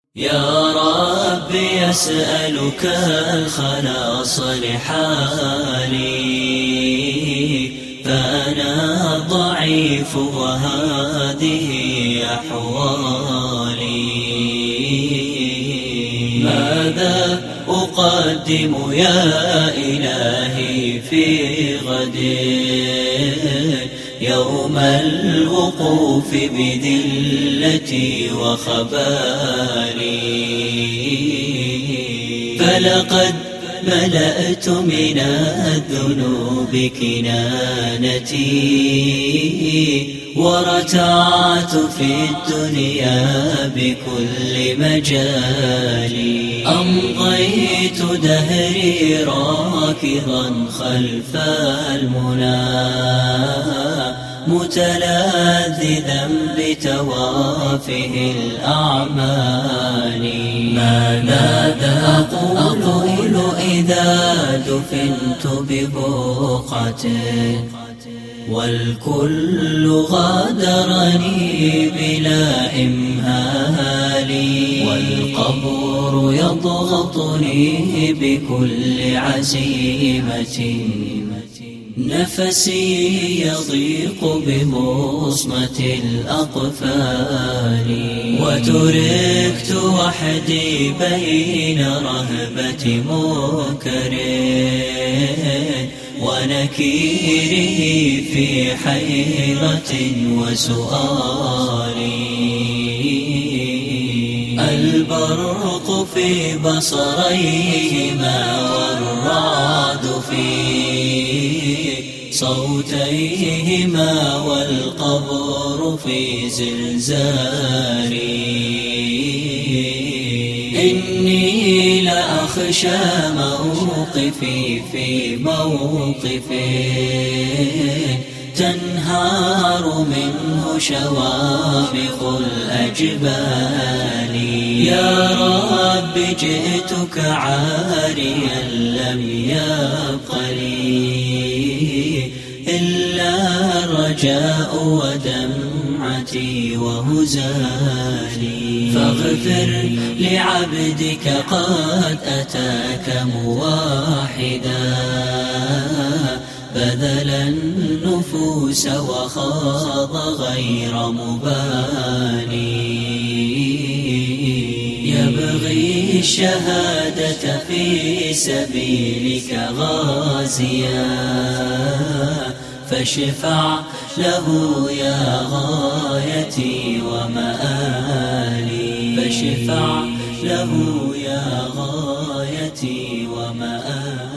يا رب يسألك الخلاص لحالي، فأنا ضعيف وهذه أحوالي. ماذا أقدم يا إلهي في غد يوم الوقوف بذلتي وخبالي؟ فلقد ملأت من الذنوب كنانتي، ورتعت في الدنيا بكل مجالي. أمضيت دهري راكضا خلف المنى، متلذذا بتوافه الأعمال. ماذا أقول إذا دفنت ببقعة والكل غادرني بلا إمهال، والقبر يضغطني بكل عزيمة، نفسي يضيق بمصمة الأقفال. وتركت وحدي بين رهبة منكر ونكيره في حيرة وسؤال. البرق في بصريهما والرعد في صوتيهما، والقبر في زلزالي. إني لأخشى موقفي في موقف تنهار منه شوامخ الأجبال. يا رب جئتك عاريا لم يبق لي إلا الرجاء ودمعتي وهزالي. فاغفر لعبدك قد أتاك موحدا، بذل النفوس وخاض غير مبالي. يبغي الشهادة في سبيلك غازيا، فاشفع له يا غايتي ومآلي. فاشفع له يا غايتي ومآلي.